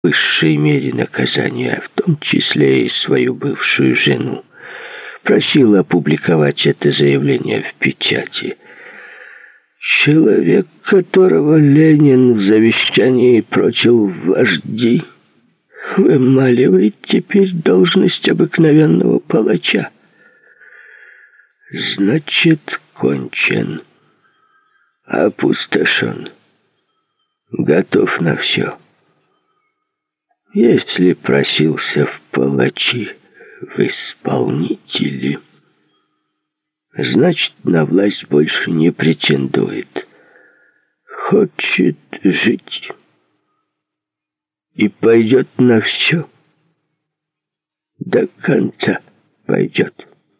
высшей мере наказания, в том числе и свою бывшую жену. Просил опубликовать это заявление в печати. Человек, которого Ленин в завещании прочил в вожди, вымаливает теперь должность обыкновенного палача. Значит, кончен, опустошен, готов на все. Если просился в палачи, в исполнители, значит, на власть больше не претендует. Хочет жить и пойдет на все. До конца пойдет.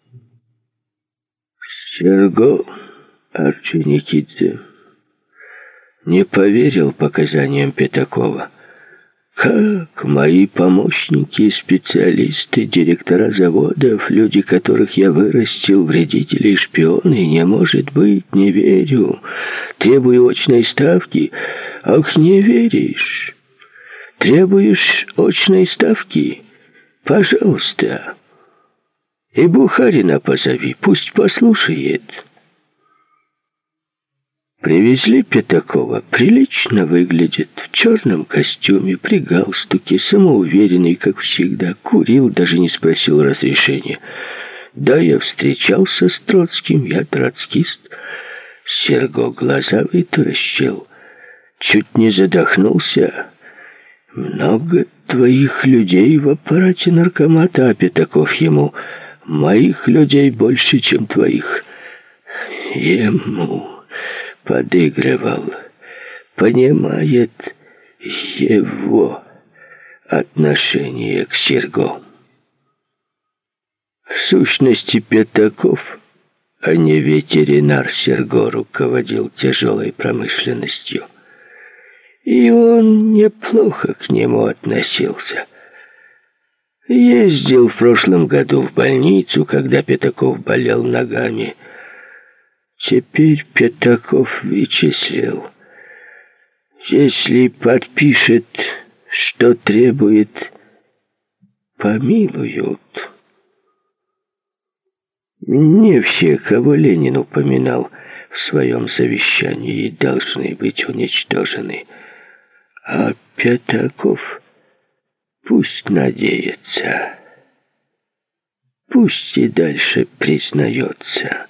Серго Орджоникидзе не поверил показаниям Пятакова. Как мои помощники, специалисты, директора заводов, люди, которых я вырастил, вредители и шпионы, не может быть, не верю. Требую очной ставки. Ах, не веришь? Требуешь очной ставки? Пожалуйста. И Бухарина позови, пусть послушает. Привезли Пятакова. Прилично выглядит, в черном костюме, при галстуке, самоуверенный, как всегда. Курил, даже не спросил разрешения. Да, я встречался с Троцким, я троцкист. Серго глаза вытаращил, чуть не задохнулся. Много твоих людей в аппарате наркомата, а Пятаков ему: моих людей больше, чем твоих. Ему подыгрывал, понимает его отношение к Серго. В сущности, Пятаков, а не ветеринар Серго, руководил тяжелой промышленностью. И он неплохо к нему относился. Ездил в прошлом году в больницу, когда Пятаков болел ногами. Теперь Пятаков вычислил: если подпишет, что требует, помилуют. Не все, кого Ленин упоминал в своем завещании, должны быть уничтожены. А Пятаков пусть надеется, пусть и дальше признается.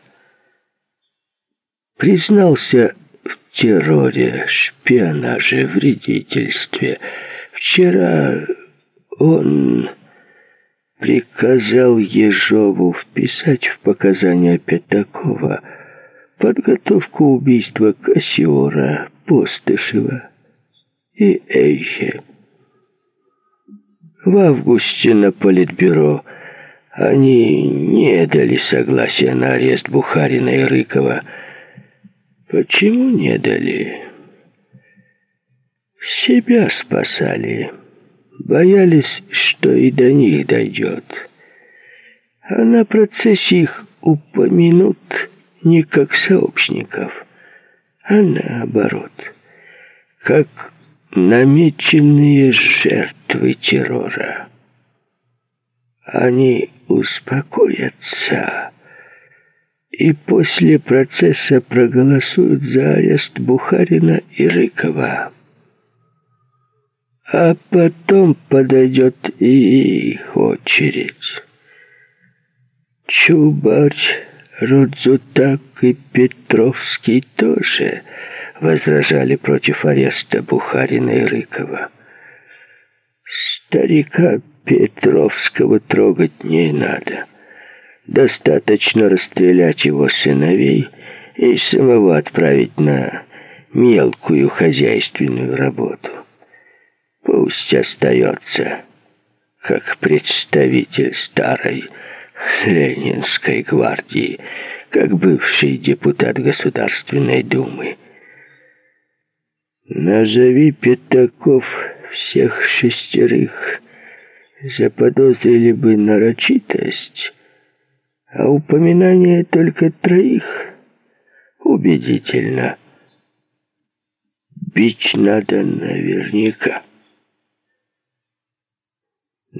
Признался в терроре, шпионаже, вредительстве. Вчера он приказал Ежову вписать в показания Пятакова подготовку убийства Кассиора, Постышева и Эйхе. В августе на Политбюро они не дали согласия на арест Бухарина и Рыкова. Почему не дали? Себя спасали. Боялись, что и до них дойдет. А на процессе их упомянут не как сообщников, а наоборот, как намеченные жертвы террора. Они успокоятся и после процесса проголосуют за арест Бухарина и Рыкова. А потом подойдет и их очередь. Чубарь, Рудзутак и Петровский тоже возражали против ареста Бухарина и Рыкова. Старика Петровского трогать не надо. Достаточно расстрелять его сыновей и самого отправить на мелкую хозяйственную работу. Пусть остается как представитель старой Ленинской гвардии, как бывший депутат Государственной Думы. Назови, Пятаков, всех шестерых, заподозрили бы нарочитость, а упоминание только троих убедительно. Бить надо наверняка.